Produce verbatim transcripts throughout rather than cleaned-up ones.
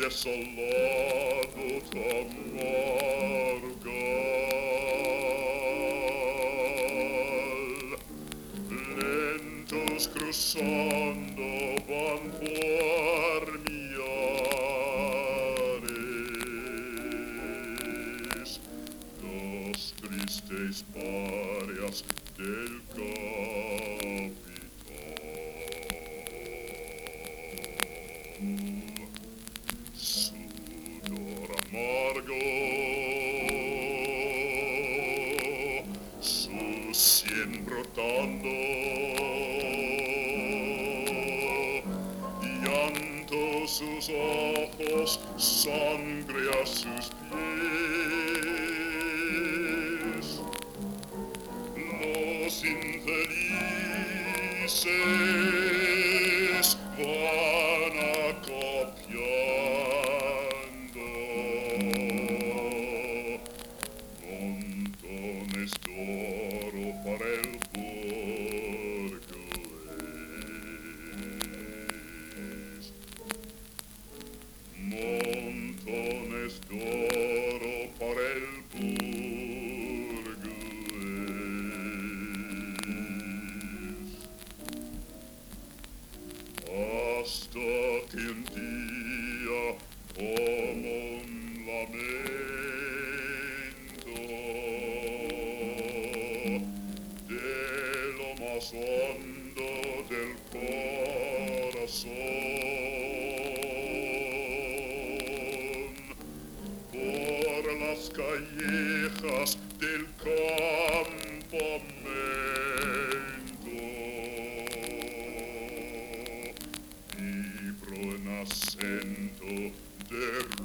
desolado Tamargal. Lentos cruzando van por millares dos tristes parias del capitán. Sudor amargo su sien brotando, llanto sus ojos, sangre a sus pies. Los infelices van acopiando montones de oro para el burgués. Montones de oro para el burgués. Hasta que un día, como un lamento, de lo más hondo del corazón, por las callejas del campamento, vibro en acento de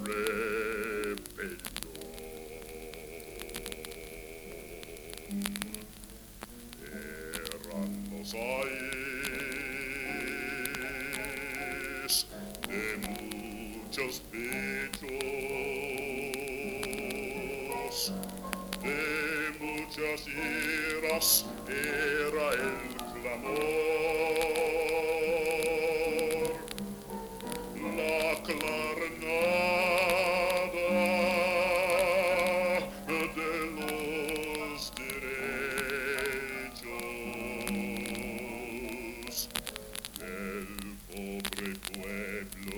rebelión. Eran los aires de muchos pechos, de muchas iras era el clamor, la clarnada de los derechos del pobre pueblo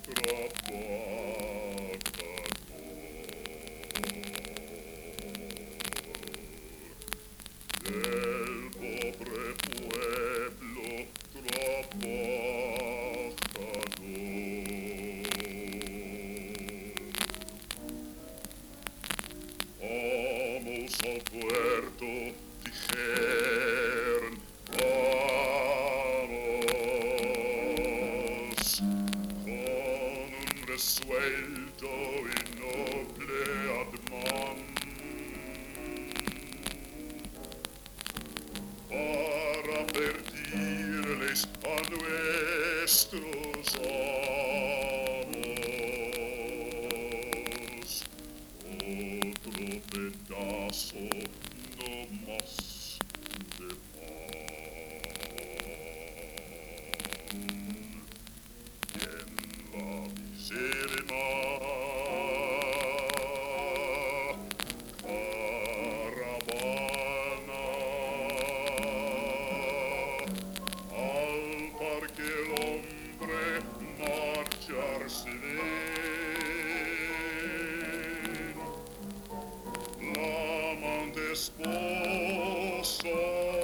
trabajador, del pobre pueblo trabajador. Vamos al puerto, dijeron, vamos, con un resuelto y noble ademán, para advertirles a nuestros amos otro pedazo no más de pan. Y en la miseria caravana al parque el hombre marcharse ve. La amante esposa,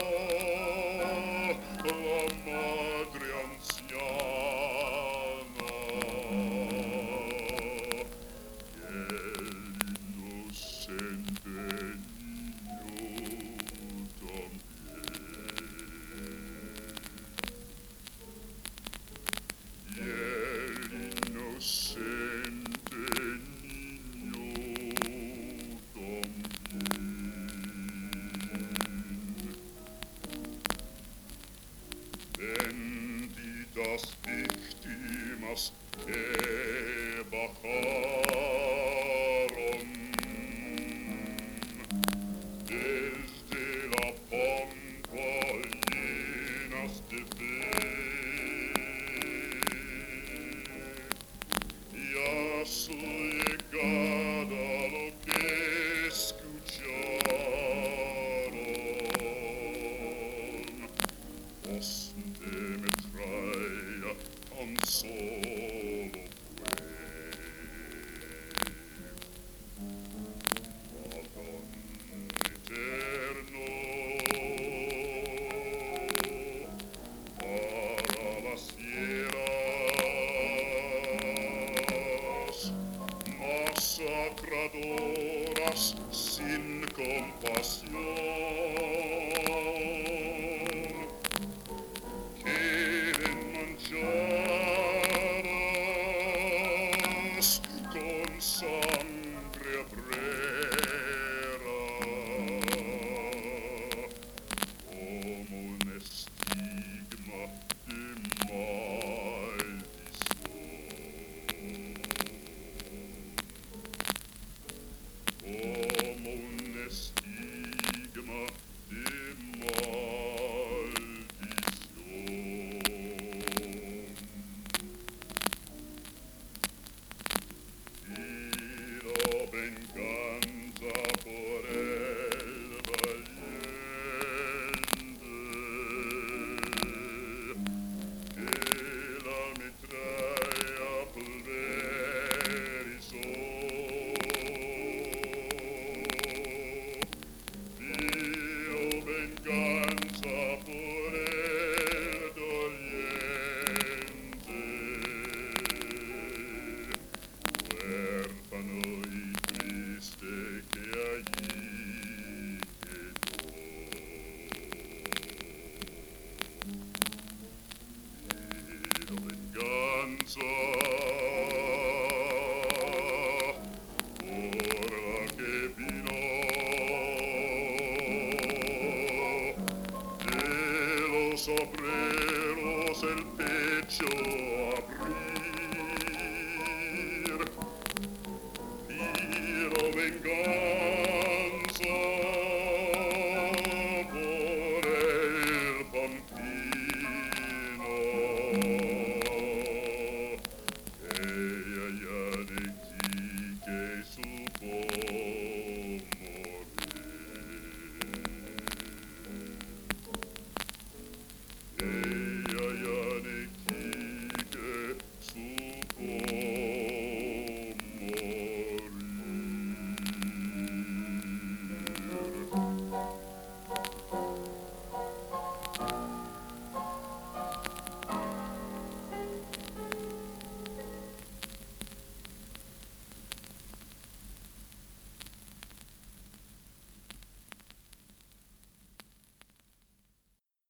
la madre anciana y el inocente niño también. Y el inocente niño benditas víctimas que bajaron desde la pampa llenas de fe. Y solo fue. Adán eterno para las fieras masacradoras sin compasión.